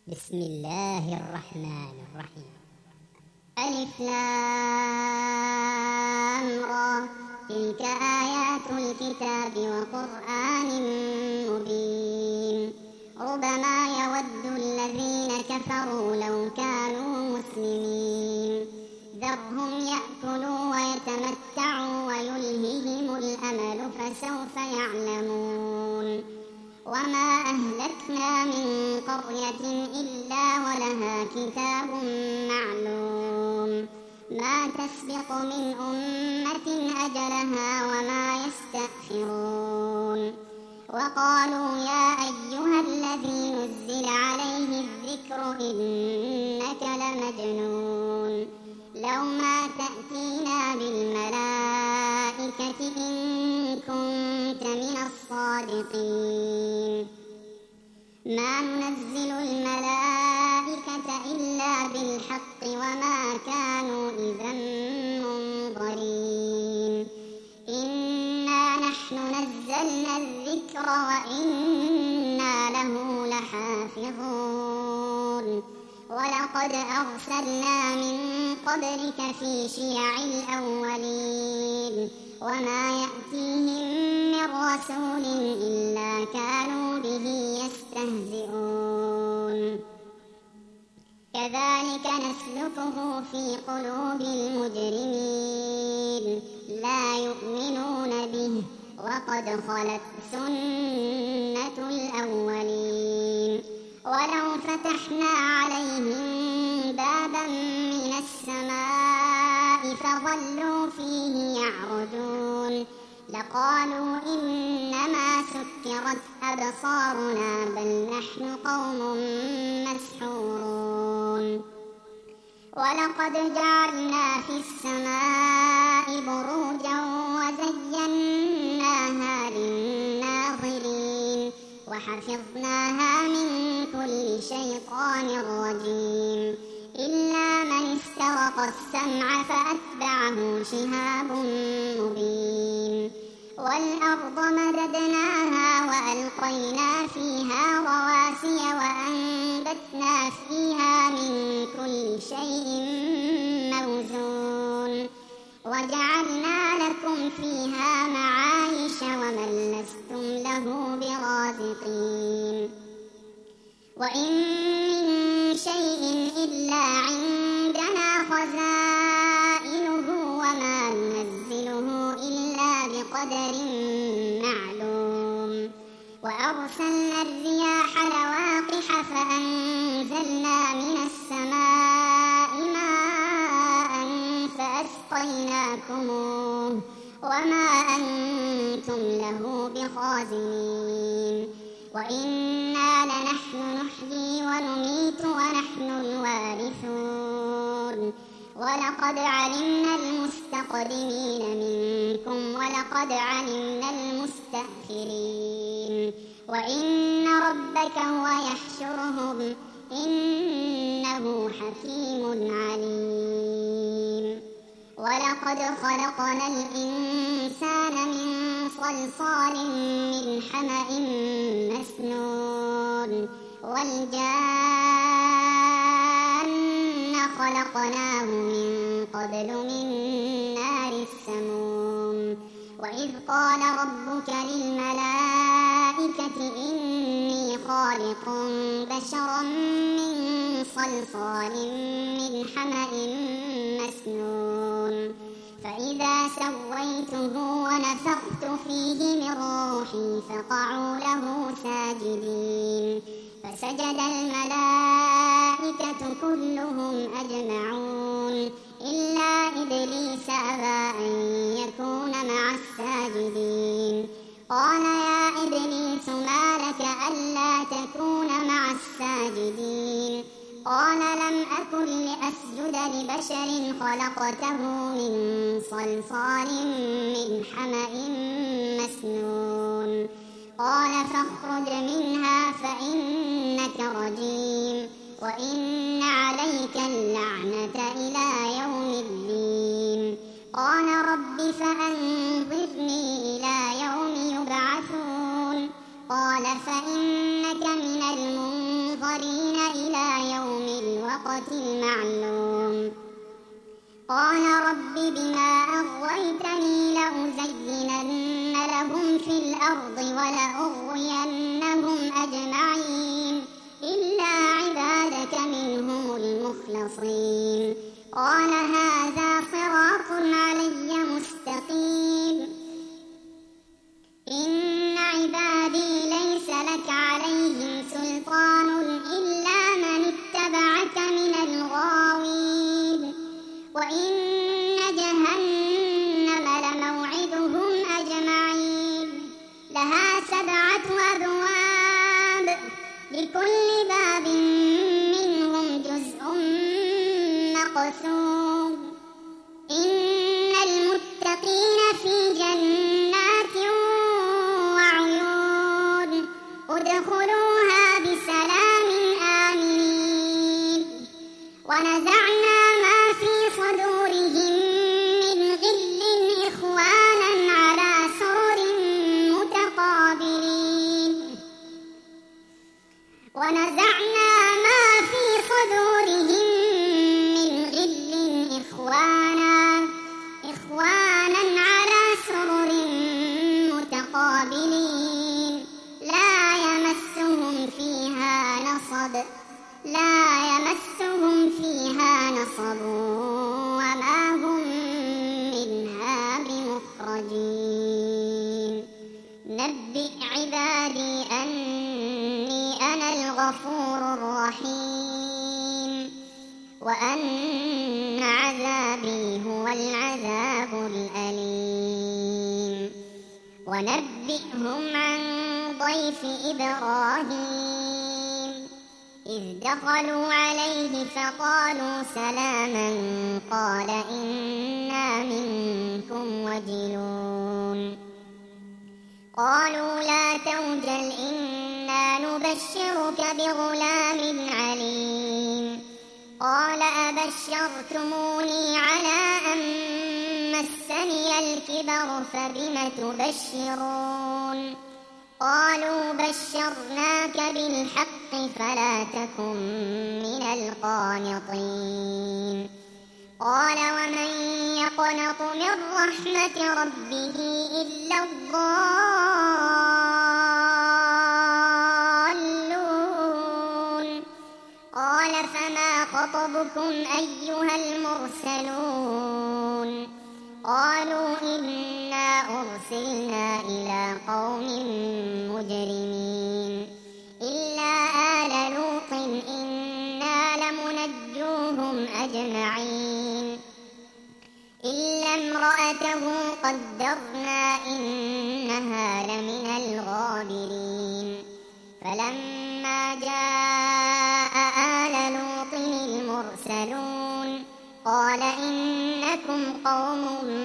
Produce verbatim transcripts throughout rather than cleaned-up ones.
بسم الله الرحمن الرحيم. ألف لام را، تلك آيات الكتاب وقرآن مبين. ربما يود الذين كفروا لو كانوا مسلمين. ذرهم يأكلوا ويتمتعوا ويلههم الأمل فسوف يعلمون. وما أهلكنا من قرية إلا ولها كتاب معلوم. ما تسبق من أمة أجلها وما يستأخرون. وقالوا يا أيها الذي نزل عليه الذكر إنك لمجنون. لو ما تأتينا بالملائكة إن كنت من الصادقين. ما ننزل الملائكة إلا بالحق وما كانوا إذا منظرين. إنا نحن نزلنا الذكر وإنا له لحافظون. ولقد أرسلنا من قبلك في شيع الأولين. وما يأتيهم من رسول إلا كانوا به يستهزئون. كذلك نسلكه في قلوب المجرمين. لا يؤمنون به وقد خلت سنة الأولين. ولو فتحنا عليهم بابا من السماء فظلوا فيه يعرجون لقالوا إنما سكرت أبصارنا بل نحن قوم مسحورون. ولقد جعلنا في السماء بروجا وزيناها للناظرين وحفظناها من كل شيطان رجيم إلا من استرق السمع فأتبعه شهاب مبين. والأرض مددناها وألقينا فيها رواسي وأنبتنا فيها من كل شيء موزون. وجعلنا لكم فيها معايش ومن لستم له برازقين. وإن من شيء إلا عندنا خزائنه وما ننزله إلا بقدر معلوم. وأرسلنا الرياح لواقح فأنزلنا من السماء ماء فأسقيناكموه وما أنتم له بخازنين. وإنا لنحن نحيي ونميت ونحن الوارثون. ولقد علمنا المستقدمين منكم ولقد علمنا المستأخرين. وإن ربك هو يحشرهم إنه حكيم عليم. ولقد خلقنا الإنسان من صلصال من حمأ مسنون. والجان خلقناه من قبل من نار السموم. وإذ قال ربك للملائكة إني خالق بشرا من صلصال من حمأ مسنون. فإذا سويته ونفخت فيه من روحي فقعوا له ساجدين. فسجد الملائكة كلهم أجمعون إلا إبليس أبى أن يكون مع الساجدين. قال يا إبليس ما لك ألا تكون مع الساجدين؟ قال لم أكن لأسجد لبشر خلقته من صلصال من حمأ مسنون. قال فاخرج منها فإنك رجيم وإن عليك اللعنة إلى يوم الدين. قال رب فأنظرني إلى يوم يبعثون. قال فإنك من المنظرين مقررين إلى يوم الوقت المعلوم قال رب بما أغويتني لأزينن لهم في الأرض ولأغوينهم أجمعين إلا عبادك منهم المخلصين قال هذا صراط علي مستقيم إن عبادي ليس لك عليهم سلطان إلا من اتبعك من الغاوين وإن جهنم لموعدهم أجمعين لها سبعة أبواب لكل باب منهم جزء مقسوم إن المتقين في جنات وعيون ادخلوها بسلام آمنين ونزعنا ما في صدورهم من غل إخوانا على سرر متقابلين ونزعنا ما في صدورهم من غل إخوانا إخوانا على سرر متقابلين لا يمسهم فيها نصب لا يمسهم فيها نصب وما هم منها بمخرجين نبئ عبادي أني أنا الغفور الرحيم وأن عذابي هو العذاب الأليم ونبئهم عن ضيف إبراهيم إذ دخلوا عليه فقالوا سلاما قال إنا منكم وجلون قالوا لا توجل إنا نبشرك بغلام عليم قال أبشرتموني على أن مسني الكبر فبم تبشرون قالوا بشرناك بالحق فلا تكن من القانطين قال ومن يقنط من رحمة ربه إلا الضالون قال فما خطبكم أيها المرسلون قالوا إنا أرسلنا إلى قوم مجرمين إلا آل لوط إنا لمنجوهم أجمعين إلا امرأته قدرنا إنها لمن الغابرين فلما جاء آل لوط المرسلون قال إنكم قوم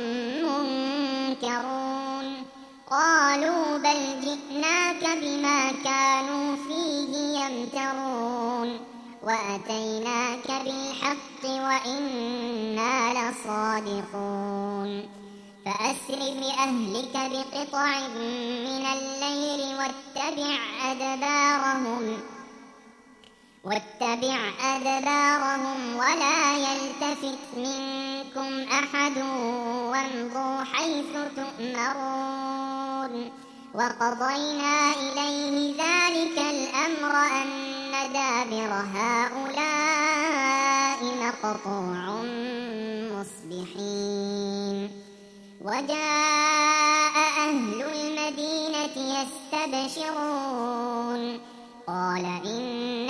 منكرون قالوا بل جئناك بما كانوا فيه يمترون وأتيناك بالحق وإنا لصادقون فأسر بأهلك بقطع من الليل واتبع أدبارهم واتبع أدبارهم ولا يلتفت منكم أحد وامضوا حيث تؤمرون وقضينا إليه ذلك الأمر أن دابر هؤلاء مقطوع مصبحين وجاء أهل المدينة يستبشرون قال إن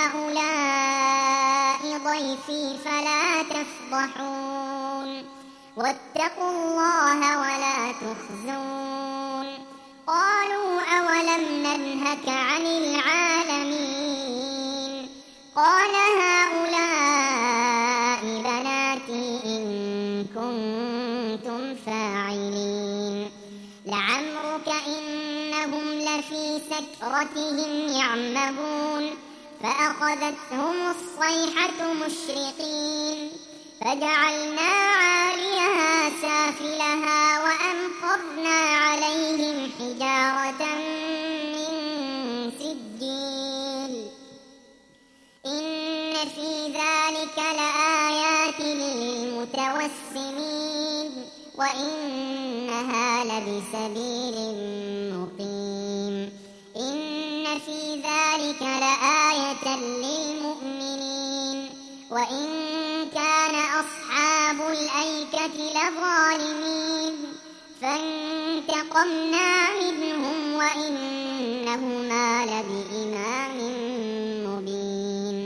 هؤلاء ضيفي فلا تفضحون واتقوا الله ولا تخزون قالوا أولم ننهك عن العالمين قال هؤلاء بناتي إن كنتم فاعلين لعمرك إنهم لفي سكرتهم يعمهون فأخذتهم الصيحة مشرقين فجعلنا عاليها سافلها وأمطرنا عليهم حجارة من سجيل في ذلك لآيات للمتوسمين وإنها لبسبيل مقيم إن في ذلك لآية للمؤمنين وإن كان أصحاب الأيكة لظالمين فانتقمنا منهم وإنهما لبإمام مبين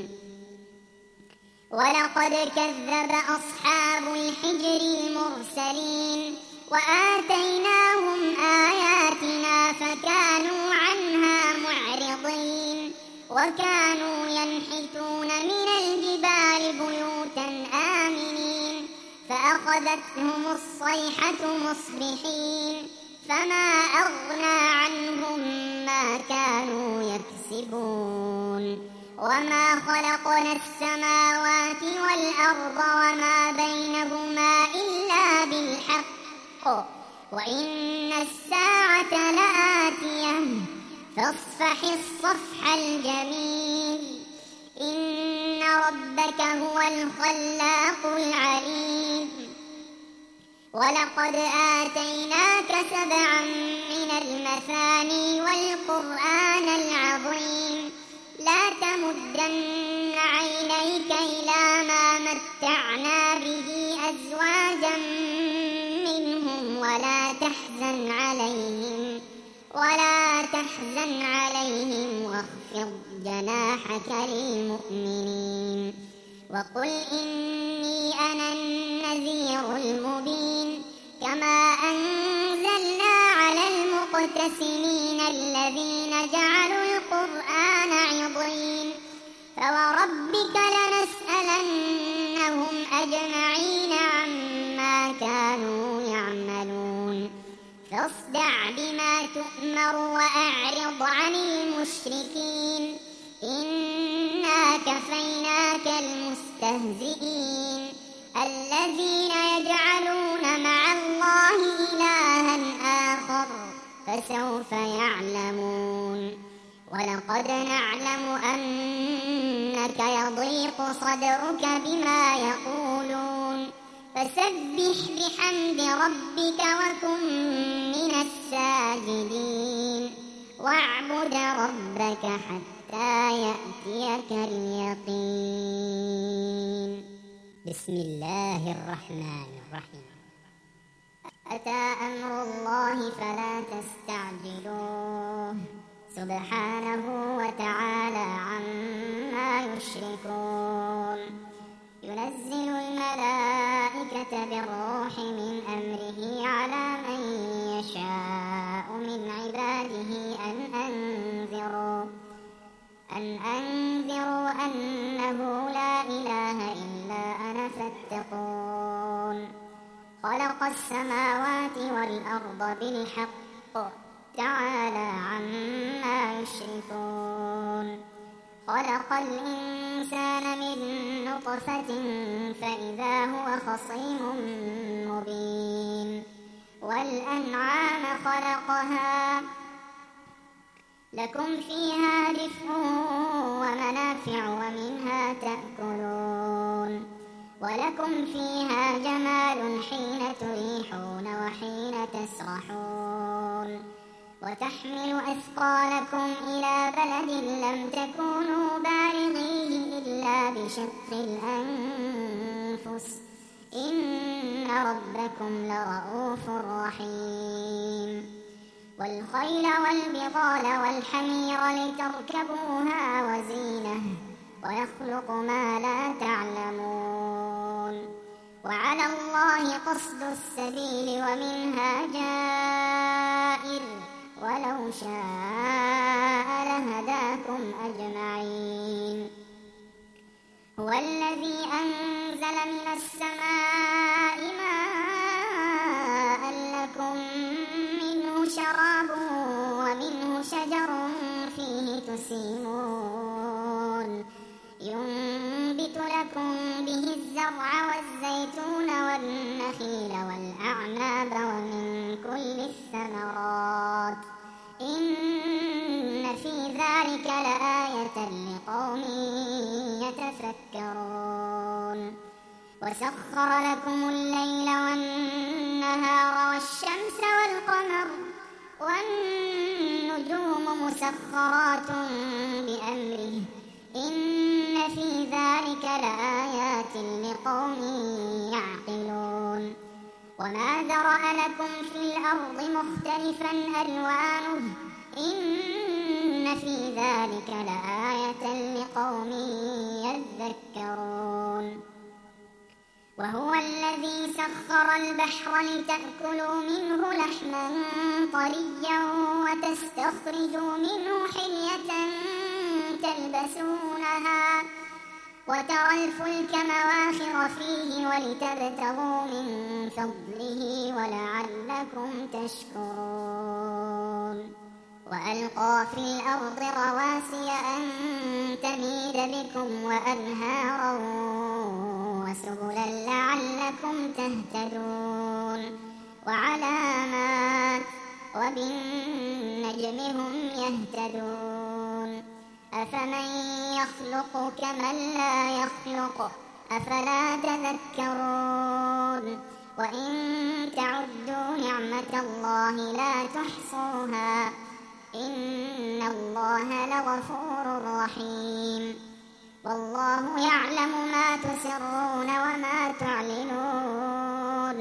ولقد كذب أصحاب الحجر المرسلين وآتيناهم آياتنا فكانوا عنها معرضين وكانوا ينحتون من الجبال بيوتا آمنين فأخذتهم الصيحة مصبحين فما أغنى عنهم ما كانوا يكسبون وما خلقنا السماوات والأرض وما بينهما إلا بالحق وإن الساعة لآتية فاصفح الصفح الجميل إن ربك هو الخلاق العليم ولقد آتيناك سبعا من المثاني والقرآن العظيم لا تمدن عينيك إلى ما متعنا به أزواجا منهم ولا تحزن عليهم ولا تحزن عليهم واخفض جناحك للمؤمنين وقل إني أنا النذير المبين كما أنزلنا على المقتسمين الذين جعلوا القرآن عضين فوربك لنسألنهم أجمعين عما كانوا يعملون فاصدع بما تؤمر وأعرض عن المشركين إنا كفيناك المستهزئين الذين يجعلون مع الله إلها آخر فسوف يعلمون ولقد نعلم أنك يضيق صدرك بما يقولون فسبح بحمد ربك وكن من الساجدين واعبد ربك حتى يأتيك اليقين بسم الله الرحمن الرحيم أتى أمر الله فلا تستعجلوه سبحانه وتعالى عما يشركون ينزل الملائكة بالروح من أمره على من يشاء من عباده أن أنذروا أن أنذروا أنه لا إله إلا أنا فاتقون خلق السماوات والأرض بالحق تعالى عما يشركون خلق الإنسان من نطفة فإذا هو خصيم مبين والأنعام خلقها لكم فيها دفء ومنافع ومنها تأكلون ولكم فيها جمال حين تريحون وحين تسرحون وتحمل أثقالكم إلى بلد لم تكونوا بالغيه إلا بشق الأنفس إن ربكم لرؤوف رحيم والخيل والبغال والحمير لتركبوها وزينة ويخلق ما لا تعلمون وعلى الله قصد السبيل ومنها جائر ولو شاء لهداكم أجمعين هو الذي أنزل من السماء ماء لكم منه شراب ومنه شجر فيه تسيمون ينبت لكم به الزرع والزيتون والنخيل والأعناب ومن كل الثمرات إن في ذلك لآية لقوم يتفكرون وسخر لكم الليل والنهار والشمس والقمر والنجوم مسخرات بأمره إن في ذلك لآيات لقوم يعقلون وما ذرأ لكم في الأرض مختلفا ألوانه إن في ذلك لآية لقوم يذكرون وهو الذي سخر البحر لتأكلوا منه لحما طريا وتستخرجوا منه حلية تلبسونها وترى الفلك مواخر فيه ولتبتغوا من فضله ولعلكم تشكرون وألقى في الأرض رواسي أن تميد بكم وأنهارا وسبلا لعلكم تهتدون وعلامات وبالنجم هم يهتدون أفمن يخلق كمن لا يخلق أفلا تذكرون وإن تعدوا نعمة الله لا تحصوها إن الله لغفور رحيم والله يعلم ما تسرون وما تعلنون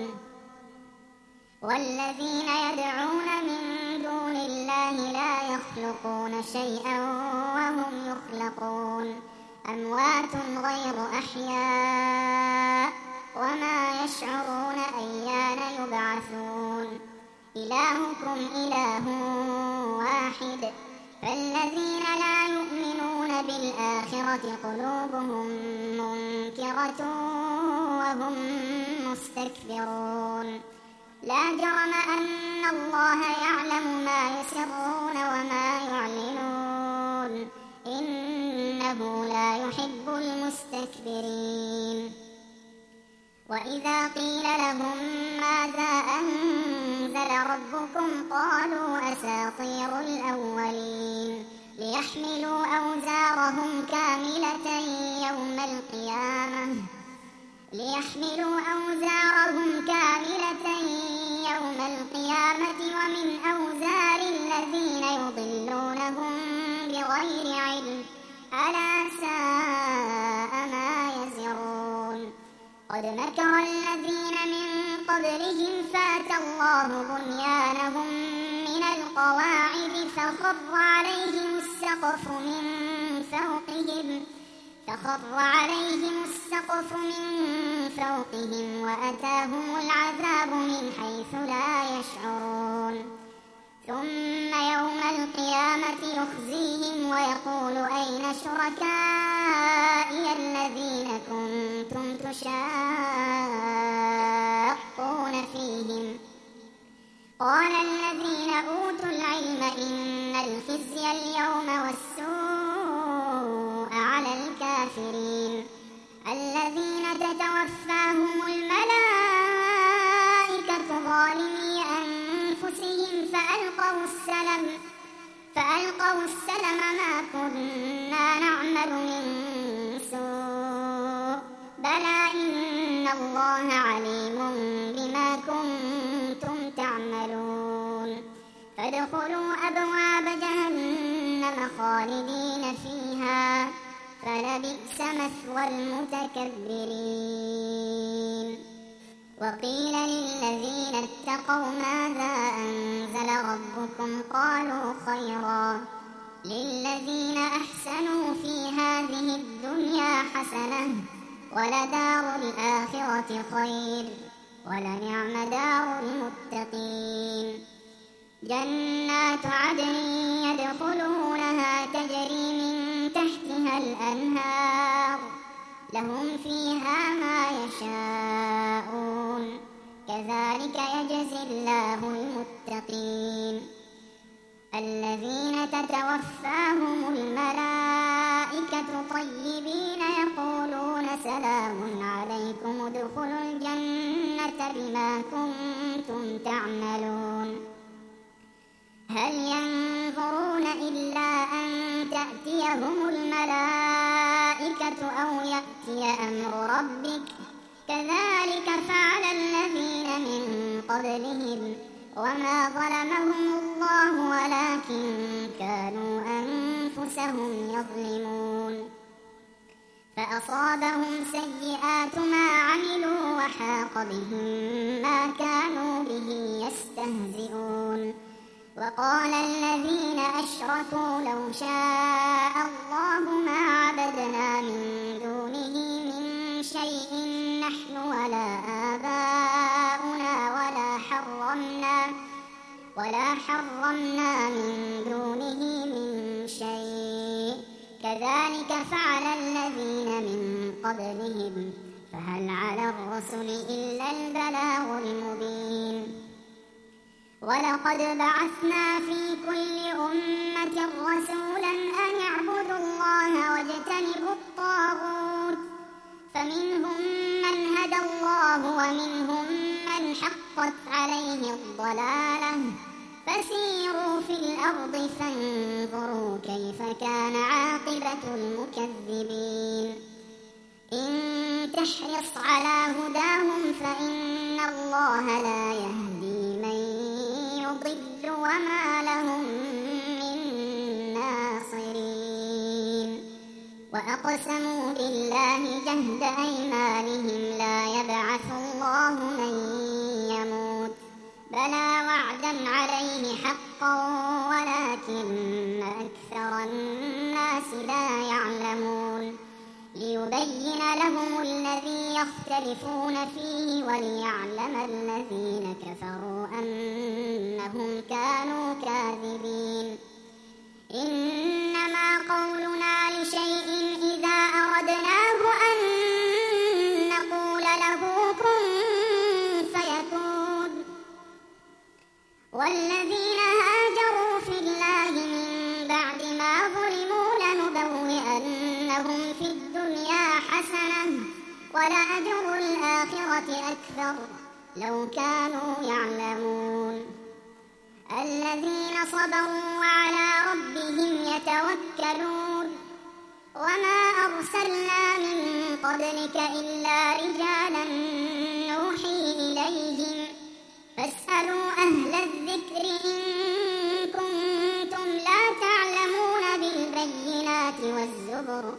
والذين يدعون من دون الله لا يخلقون شيئا وهم يخلقون أموات غير أحياء وما يشعرون أيان يبعثون إلهكم إله واحد فالذين لا يؤمنون بالآخرة قلوبهم منكرة وهم مستكبرون لا جرم أن الله يعلم ما يسرون وما يعلنون إنه لا يحب المستكبرين وإذا قيل لهم ماذا أنزل ربكم قالوا أساطير الأولين ليحملوا أوزارهم كاملة يوم القيامة ليحملوا أوزارهم كاملة يوم القيامة ومن أوزار الذين يضلونهم بغير علم ألا ساء ما يزرون قد مكر الذين من قبلهم فاتى الله بنيانهم من القواعد فخر عليهم السقف من فوقهم فخر عليهم السقف من فوقهم وأتاهم العذاب من حيث لا يشعرون ثم يوم القيامة يخزيهم ويقول أين شركائي الذين كنتم تشاقون فيهم قال الذين أوتوا العلم إن الخزي اليوم والسوء على الكافرين الذين تتوفاهم الملائكة ظالمي أنفسهم فألقوا السلم فألقوا السلم ما كنا نعمل من سوء بلى إن الله عليم بما كنتم تعملون فادخلوا أبواب جهنم خالدين فيها فلبئس مثوى المتكبرين وقيل للذين اتقوا ماذا أنزل ربكم قالوا خيرا للذين أحسنوا في هذه الدنيا حسنة ولدار الآخرة خير ولنعم دار المتقين جنات عدن يدخلونها تجري من تحتها الأنهار لهم فيها ما يشاءون كذلك يجزي الله المتقين الذين تتوفاهم الملائكة طيبين يقولون سلام عليكم ادخلوا الجنة بما كنتم تعملون هل ينظرون إلا أن تأتيهم الملائكة الملائكة أو يأتي أمر ربك كذلك فعل الذين من قبلهم وما ظلمهم الله ولكن كانوا أنفسهم يظلمون فأصابهم سيئات ما عملوا وحاق بهم ما كانوا به يستهزئون وقال الذين أشركوا لو شاء الله ما عبدنا من دونه من شيء نحن ولا آباؤنا ولا حرمنا ولا حرمنا من دونه من شيء كذلك فعل الذين من قبلهم فهل على الرسل إلا البلاغ المبين ولقد بعثنا في كل أمة رسولا أن اعبدوا الله واجتنبوا الطاغوت فمنهم من هدى الله ومنهم من حقت عليه الضلالة فسيروا في الأرض فانظروا كيف كان عاقبة المكذبين إن تحرص على هداهم فإن الله لا يهدي من يضل وما لهم من ناصرين وأقسموا بالله جهد أيمانهم لا يبعث الله من يموت بلى وعدا عليه حقا ولكن أكثر الناس لا يعلمون ليبين لهم الذي يختلفون فيه وليعلم الذين كفروا أنهم كانوا كاذبين إنما قولنا لشيء إذا أردناه أن نقول له كن فيكون والذين هاجروا في الله من بعد ما ظلموا لنبوئنهم في الدنيا حسنة ولأجر الآخرة أكثر لو كانوا يعلمون الذين صبروا وعلى ربهم يتوكلون وما أرسلنا من قبلك إلا رجالا نوحي إليهم فاسألوا أهل الذكر إن كنتم لا تعلمون بالبينات والزبر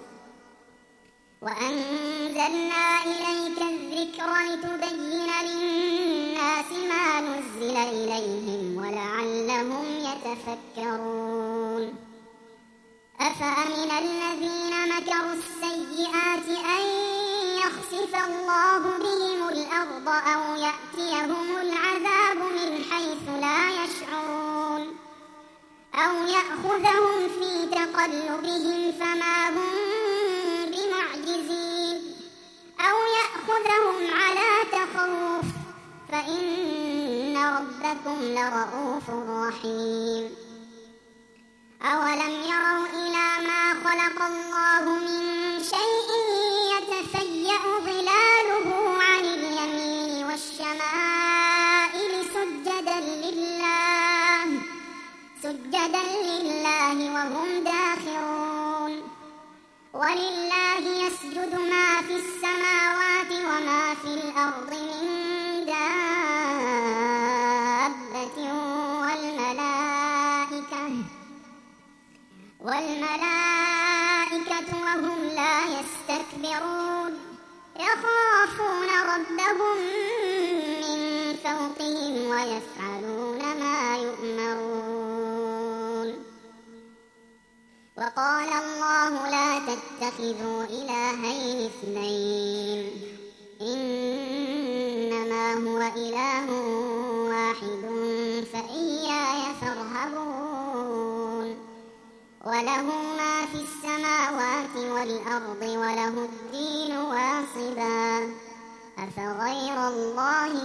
وأنزلنا إليك الذكر لتبين للناس ما نزل إليهم ولعلهم يتفكرون أفأمن الذين مكروا السيئات أن يخسف الله بهم الأرض أو يأتيهم العذاب من حيث لا يشعرون أو يأخذهم في تقلبهم فما هم بمعجزين أو يأخذهم على تخوف فإن ربكم لرؤوف رحيم أولم يروا إلى ما خلق الله من شيء يتفيأ ظلاله عن اليمين والشمائل سجدا لله سجدا لله وهم داخرون ولله يسجد ما في السماوات وما في الأرض من دابة والملائكة والملائكة وهم لا يستكبرون يخافون ربهم من فوقهم ويفعلون ما يؤمرون وقال الله لا تتخذوا إلهين اثنين إنما هو إله واحد فإياي فارهبون وله ما في السماوات والأرض وله الدين واصبا أفغير الله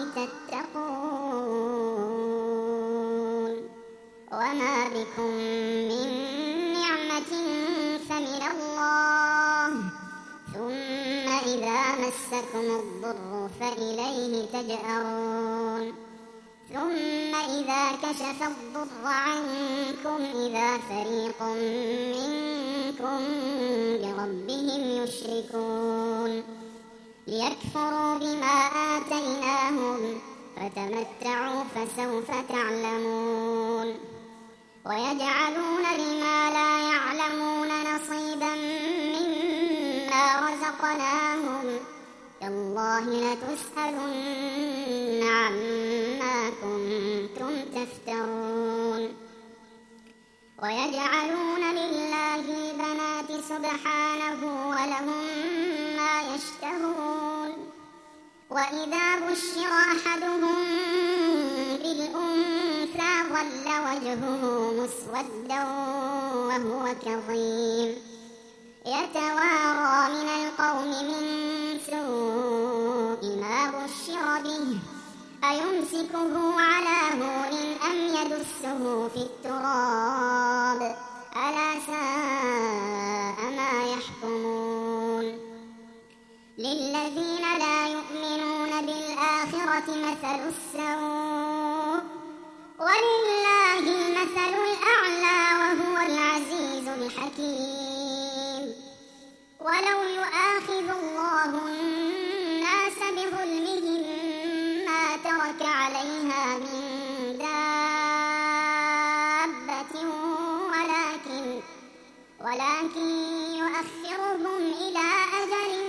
تتقون وما بكم من نعمة فمن الله ثم إذا مسكم الضر فإليه تجأرون ثم إذا كشف الضر عنكم إذا فريق منكم بربهم يشركون ليكفروا بما آتيناهم فتمتعوا فسوف تعلمون ويجعلون لما لا يعلمون نصيبا مما رزقناهم تالله لتسألن عما كنتم تفترون ويجعلون لله البنات سبحانه ولهم ما يشتهون وإذا بشر أحدهم بالأنثى ظل وجهه مسودا وهو كظيم يتوارى من القوم من سوء ما بشر به أيمسكه على هون أم يدسه في التراب ألا ساء ما يحكمون للذين لا يؤمنون بالآخرة مثل السوء ولله المثل الأعلى وهو العزيز الحكيم ولو يؤاخذ الله الناس بظلمهم ما ترك عليها من دابة ولكن ولكن يؤخرهم إلى أجل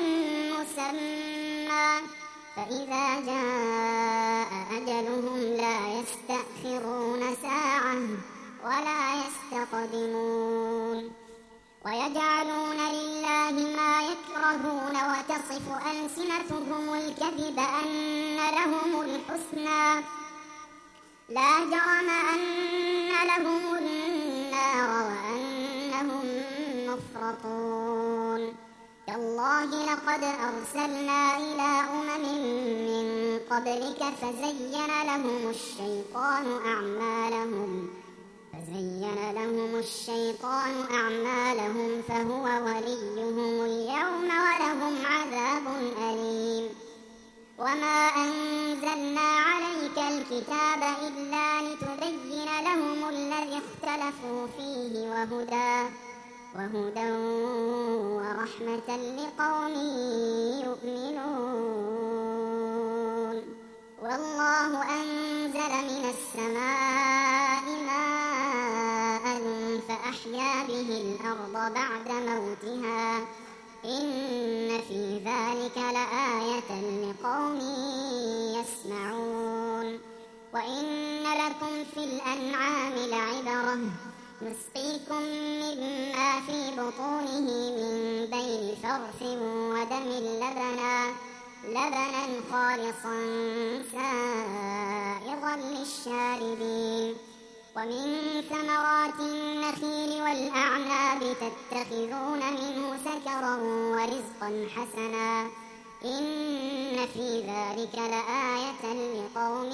مسمى فإذا جاء أجلهم لا يستأخرون ساعة ولا يستقدمون ويجعلون لله ما يكرهون وتصف ألسنتهم الكذب أن لهم الحسنى لا جرم أن لهم النار وأنهم مفرطون تالله لقد أرسلنا إلى أمم من قبلك فزين لهم الشيطان أعمالهم فزين لهم الشيطان أعمالهم فهو وليهم اليوم ولهم عذاب أليم وما أنزلنا عليك الكتاب إلا لتبين لهم الذي اختلفوا فيه وهدى وهدى ورحمة لقوم يؤمنون والله أنزل من السماء ماء فأحيا به الأرض بعد موتها إن في ذلك لآية لقوم يسمعون وإن لكم في الأنعام لعبرة نسقيكم مما في بطونه من بين فرث ودم لبنا لبنا خالصا سائغا للشاربين ومن ثمرات النخيل والأعناب تتخذون منه سكرا ورزقا حسنا إن في ذلك لآية لقوم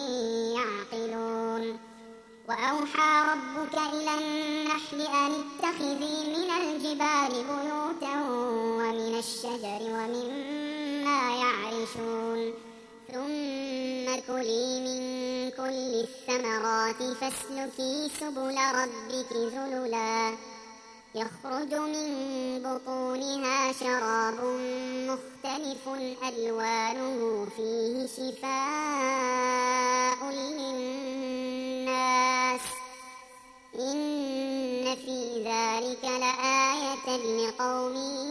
يعقلون وأوحى ربك إلى النحل أن اتخذي من الجبال بيوتا ومن الشجر ومما يعرشون ثم كلي من كل الثمرات فاسلكي سبل ربك ذللا يخرج من بطونها شراب مختلف ألوانه فيه شفاء للناس إن في ذلك لآية لقوم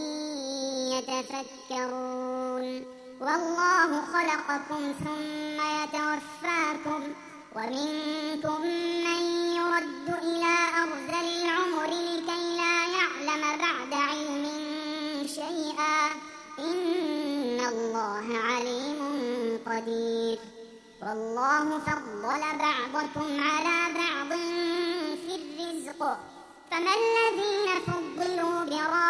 يتفكرون والله خلقكم ثم يتوفاكم ومنكم من يرد إلى أرذل العمر لكي لا يعلم بعد علم شيئا إن الله عليم قدير والله فضل بعضكم على بعض في الرزق فما الذين فضلوا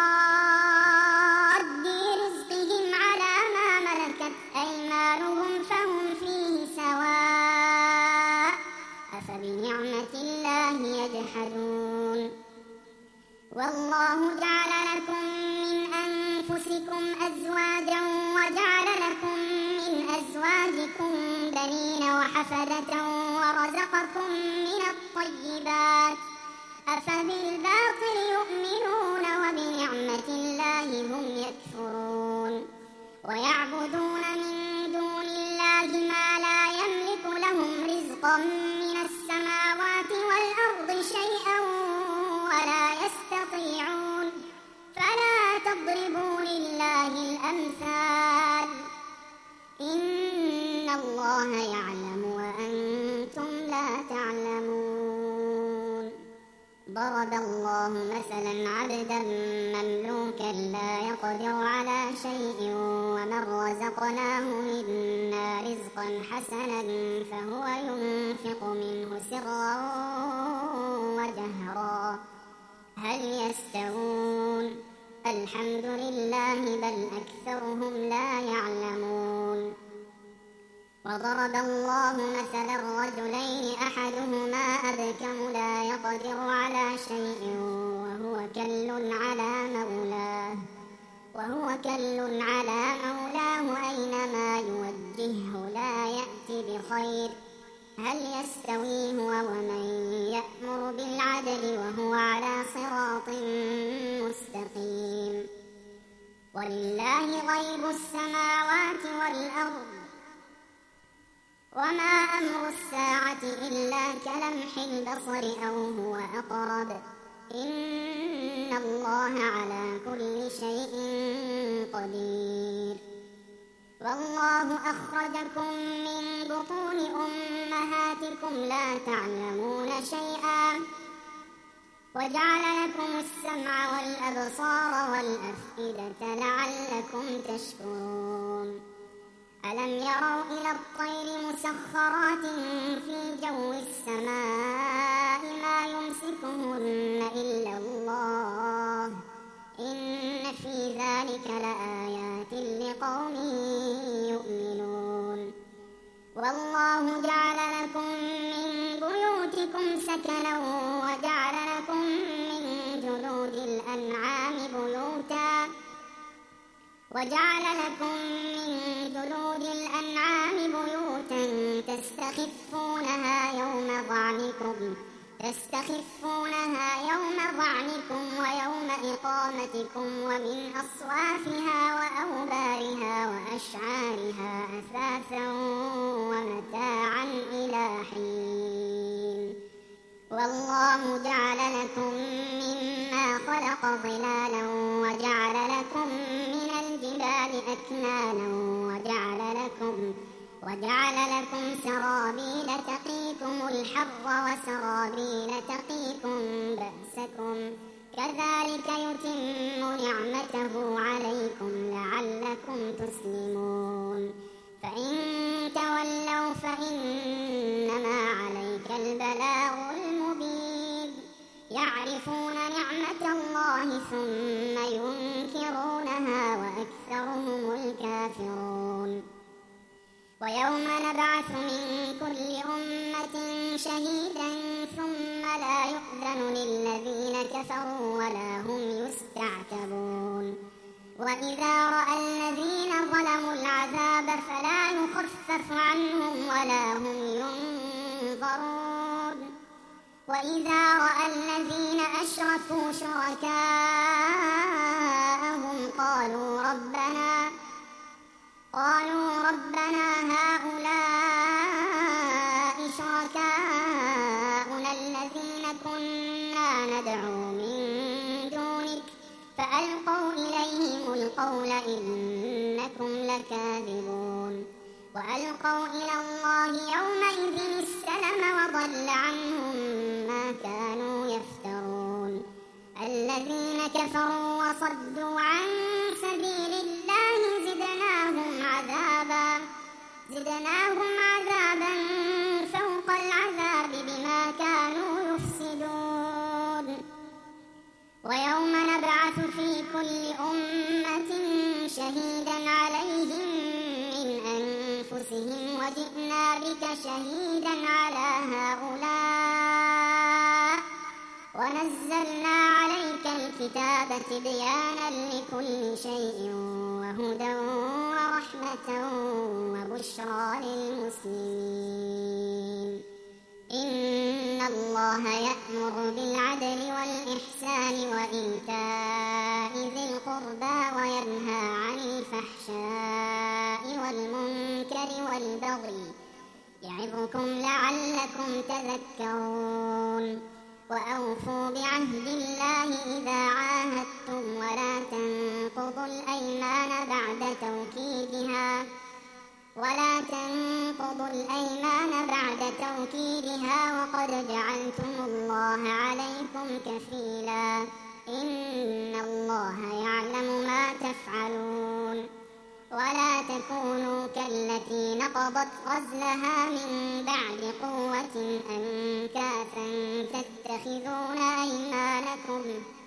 براد رزقهم على ما ملكت أيمانهم فهم فيه سواء أفبنعمة الله يجحدون والله جعل لكم من أنفسكم أزواجا وجعل لكم من أزواجكم بنين وحفدة ورزقكم من الطيبات أفبالباطل يؤمنون وبنعمة الله هم يكفرون ويعبدون من دون الله ما لا يملك لهم رزقا من السماوات والأرض شيئا ولا يستطيعون فلا تضربوا لله الأمثال إن الله يعلم وأنتم لا تعلمون ضرب الله مثلا عبدا مملوكا لا يقدر على شيء ومن رزقناه منا رزقا حسنا فهو ينفق منه سرا وجهرا هل يستوون الحمد لله بل أكثرهم لا يعلمون وضرب الله مثلا رجلين أحدهما أبكم لا يقدر على شيء وهو كل على مولاه وهو كل على مولاه أينما يوجهه لا يأتي بخير هل يستوي هو ومن يأمر بالعدل وهو على صراط مستقيم ولله غيب السماوات والأرض وما أمر الساعة إلا كلمح البصر أو هو أقرب إن الله على كل شيء قدير والله أخرجكم من بطون أمهاتكم لا تعلمون شيئا وجعل لكم السمع والأبصار والأفئدة لعلكم تشكرون ألم يروا إلى الطير مسخرات في جو السماء ما يمسكهن إلا الله إن في ذلك لآيات لقوم يؤمنون والله جعل لكم من بيوتكم سكنا وجعل لكم من جلود الأنعام بيوتا وجعل لكم من جلود الأنعام بيوتا تستخفونها يوم ظعنكم تستخفونها يوم ظعنكم ويوم إقامتكم ومن أصوافها وأوبارها وأشعارها أثاثا ومتاعا إلى حين والله جعل لكم مما خلق ظلالا وجعل لكم من الجبال أكنانا وجعل لكم وجعل لكم سرابيل تقيكم الحر وسرابيل تقيكم بأسكم كذلك يتم نعمته عليكم لعلكم تسلمون فإن تولوا فإنما عليك البلاغ المبين يعرفون نعمة الله ثم ينكرونها وأكثرهم الكافرون ويوم نبعث من كل أمة شهيدا ثم لا يؤذن للذين كفروا ولا هم يستعتبون وإذا رأى الذين ظلموا العذاب فلا يخفف عنهم ولا هم ينظرون وإذا رأى الذين أشركوا شركاءهم قالوا ربنا قالوا ربنا هؤلاء شركاؤنا الذين كنا ندعو من دونك فألقوا إليهم القول إنكم لكاذبون وألقوا إلى الله يومئذ السلم وضل عنهم ما كانوا يفترون الذين كفروا وصدوا عن سبيل الله زدناهم عذابا زدناهم عذابا فوق العذاب بما كانوا يفسدون ويوم نبعث في كل أمة شهيدا عليهم من أنفسهم وجئنا بك شهيدا على هؤلاء ونزلنا عليك الكتاب تبيانا لكل شيء وهدى ورحمة ورحمة وبشرى للمسلمين. إن الله يأمر بالعدل والإحسان وإيتاء ذي القربى وينهى عن الفحشاء والمنكر والبغي يعظكم لعلكم تذكرون. وأوفوا بعهد الله إذا عاهدتم ولا تنقضوا الأيمان بعد توكيدها ولا تنقضوا الأيمان بعد توكيدها وقد جعلتم الله عليكم كفيلا إن الله يعلم ما تفعلون. ولا تكونوا كالتي نقضت غزلها من بعد قوة أنكاثا تتخذون أيمانكم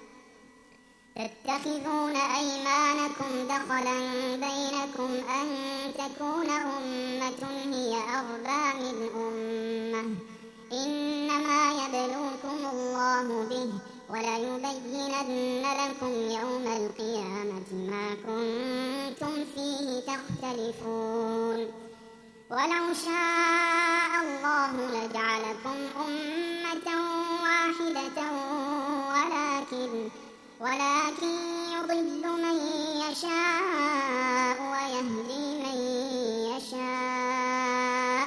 تتخذون أيمانكم دخلا بينكم أن تكون أمة هي أربى من أمة إنما يبلوكم الله به وليبينن لكم يوم القيامة ما كنتم فيه تختلفون. ولو شاء الله لجعلكم أمة واحدة ولكن ولكن يضل من يشاء ويهدي من يشاء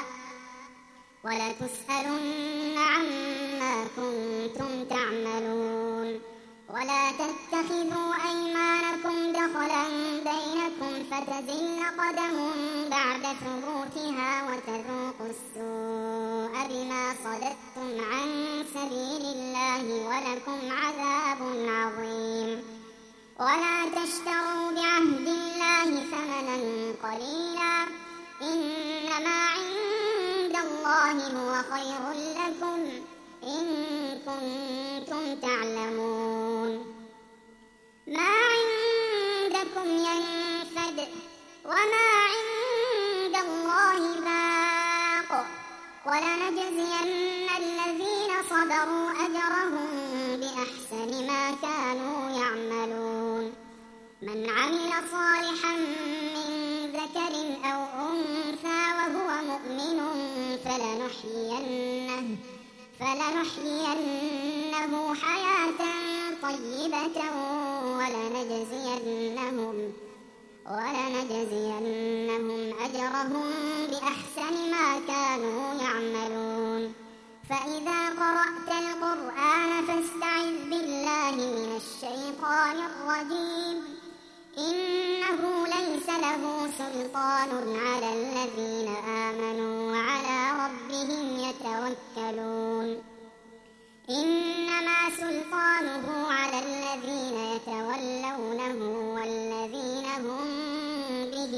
ولتسألن عما كنتم تعملون. ولا تتخذوا أيمانكم دخلا بينكم فتزل قدم بعد ثبوتها وتذوقوا السوء بما صددتم عن سبيل الله ولكم عذاب عظيم. ولا تشتروا بعهد الله ثمنا قليلا إنما عند الله هو خير لكم إن كنتم تعلمون. ما عندكم ينفد وما عند الله باق ولنجزين الذين صبروا أجرهم بأحسن ما كانوا يعملون. من عمل صالحا من ذكر أو أنثى وهو مؤمن فلنحيينه فلنحيينه حياة طيبة ولنجزينهم ولنجزينهم أجرهم بأحسن ما كانوا يعملون. فإذا قرأت القرآن فاستعذ بالله من الشيطان الرجيم إنه ليس له سلطان على الذين آمنوا وعلى ربهم يتوكلون. إنما سلطانه على الذين يتولونه والذين هم به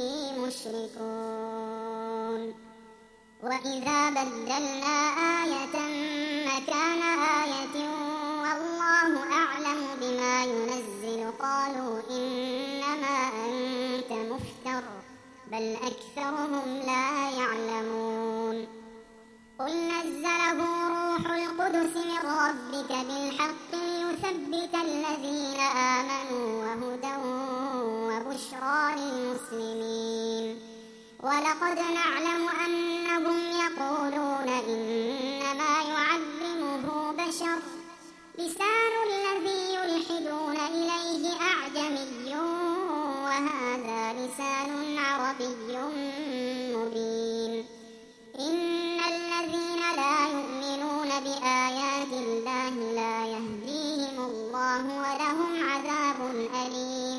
مشركون. وإذا بدلنا آية مكان آية والله أعلم بما ينزل قالوا إنما أنت مفتر بل أكثرهم لا يعلمون. قل نزله روح القدس من ربك بالحق ليثبت الذين آمنوا وهدى وبشرى للمسلمين. ولقد نعلم أنهم يقولون إنما يعلمه بشر لسان الذي يلحدون إليه أعجمي وهذا لسان عربي مبين. إن الذين لا يؤمنون بآيات الله لا يهديهم الله ولهم عذاب أليم.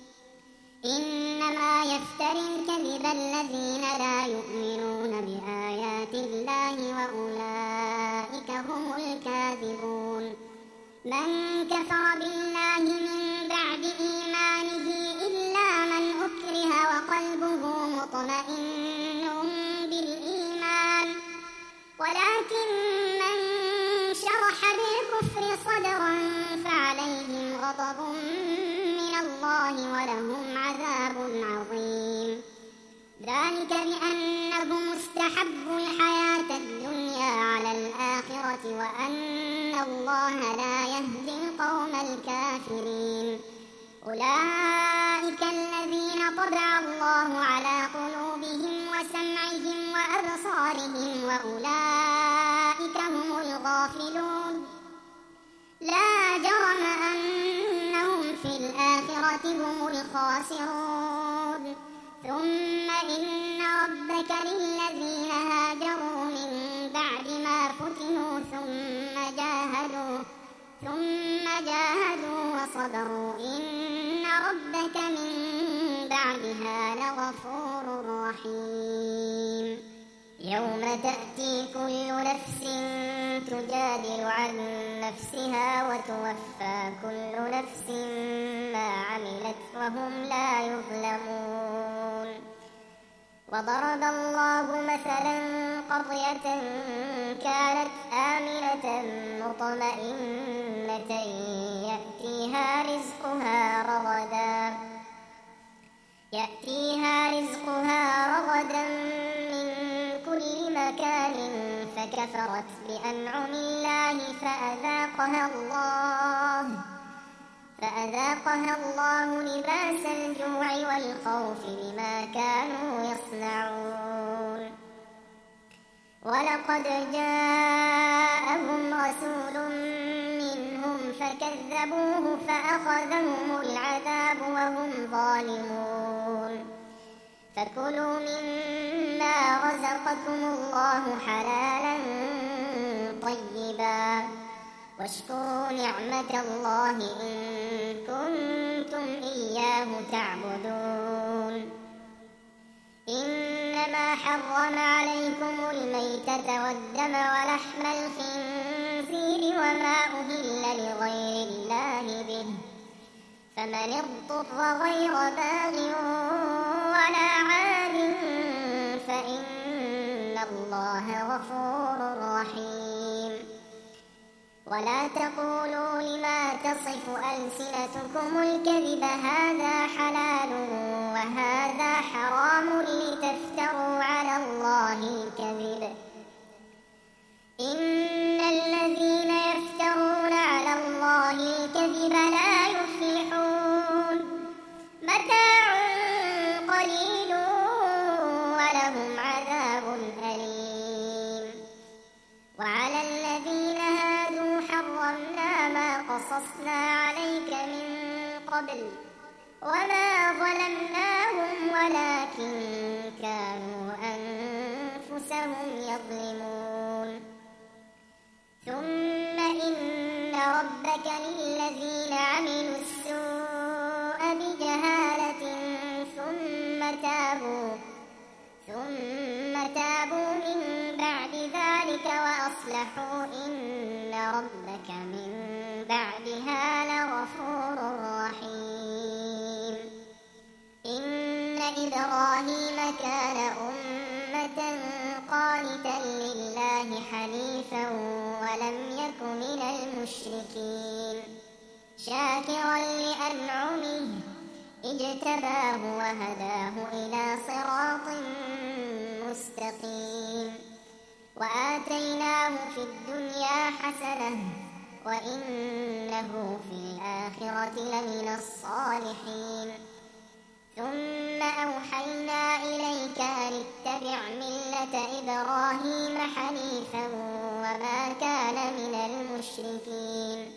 إنما يفتر الكذب الذين لا يؤمنون بآيات الله وأولئك هم الكاذبون. من كفر بالله من بعد إيمانه إلا من أكره وقلبه مطمئن بالإيمان ولكن من شرح بالكفر صدرا فعليهم غضب من الله ولهم عذاب عظيم. ذلك بأنهم استحبوا الحياة الدنيا على الآخرة وأن الله لا يهدي القوم الكافرين. أولئك الذين طبع الله على قلوبهم وسمعهم وأبصارهم وأولئك هم الغافلون لا جرم أنهم في الآخرة هم الخاسرون ثم إن ربك للذين هاجروا من بعد ما فتنوا ثم جاهدوا ثم جاهدوا وصبروا إن ربك من بعدها لغفور رحيم يوم تأتي كل نفس تجادل عن نفسها وتوفى كل نفس ما عملت وهم لا يظلمون وضرب الله مثلا قرية كانت آمنة مطمئنة يأتيها رزقها رغدا يأتيها رزقها رغدا من كل مكان فكفرت بأنعم الله فأذاقها الله فأذاقها الله لباس الجوع والخوف بما كانوا يصنعون ولقد جاءهم رسول منهم فكذبوه فأخذهم العذاب وهم ظالمون فكلوا مما رزقكم الله حلالا طيبا واشكروا نعمة الله إن كنتم إياه تعبدون إنما حرم عليكم الميتة والدم ولحم الخنزير وما أهل لغير الله به فمن اضطر غير باغ ولا عاد فإن الله غفور رحيم ولا تقولوا لما تصف ألسنتكم الكذب هذا حلال وهذا حرام لتفتروا على الله الكذب إن الذين يفترون على الله الكذب لا يفلحون متاع قليل ولهم عذاب أليم وعلى الذين هادوا حرمنا ما قصصنا عليك من قبل وما ظلمناهم ولكن كانوا أنفسهم يظلمون ثم إن ربك للذين عملوا السوء بجهالة ثم تابوا ثم تابوا من بعد ذلك وأصلحوا إن ربك من بعدها لغفور رحيم إن إبراهيم كان أمة قانتا لله حنيفا ولم يك من المشركين شاكرا لأنعمه اجتباه وهداه إلى صراط مستقيم وآتيناه في الدنيا حسنة وإنه في الآخرة لمن الصالحين ثم أوحينا إليك أن اتبع ملة إبراهيم حنيفا وما كان من المشركين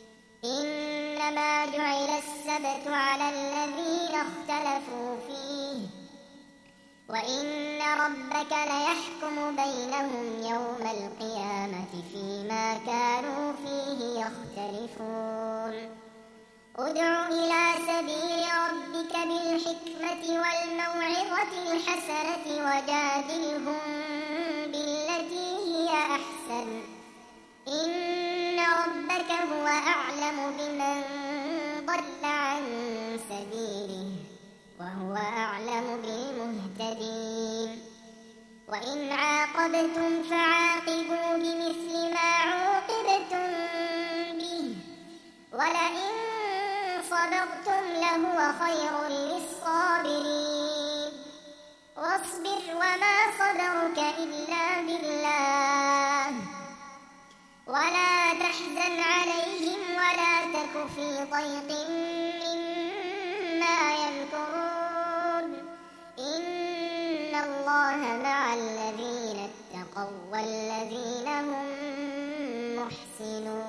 إنما جعل السبت على الذين اختلفوا فيه وإن ربك ليحكم بينهم يوم القيامة فيما كانوا فيه يختلفون ادع إلى سبيل ربك بالحكمة والموعظة الحسنة وجادلهم بالتي هي أحسن إن ربك هو أعلم بمن ضل عن سبيله وهو أعلم بالمهتدين وإن عاقبتم فعاقبوا بمثل ما عوقبتم به ولئن صبرتم لهو خير للصابرين واصبر وما صبرك إلا بالله ولا تحزن عليهم ولا تك في ضيق مما يمكرون إن الله الله مع الذين اتقوا والذين هم محسنون.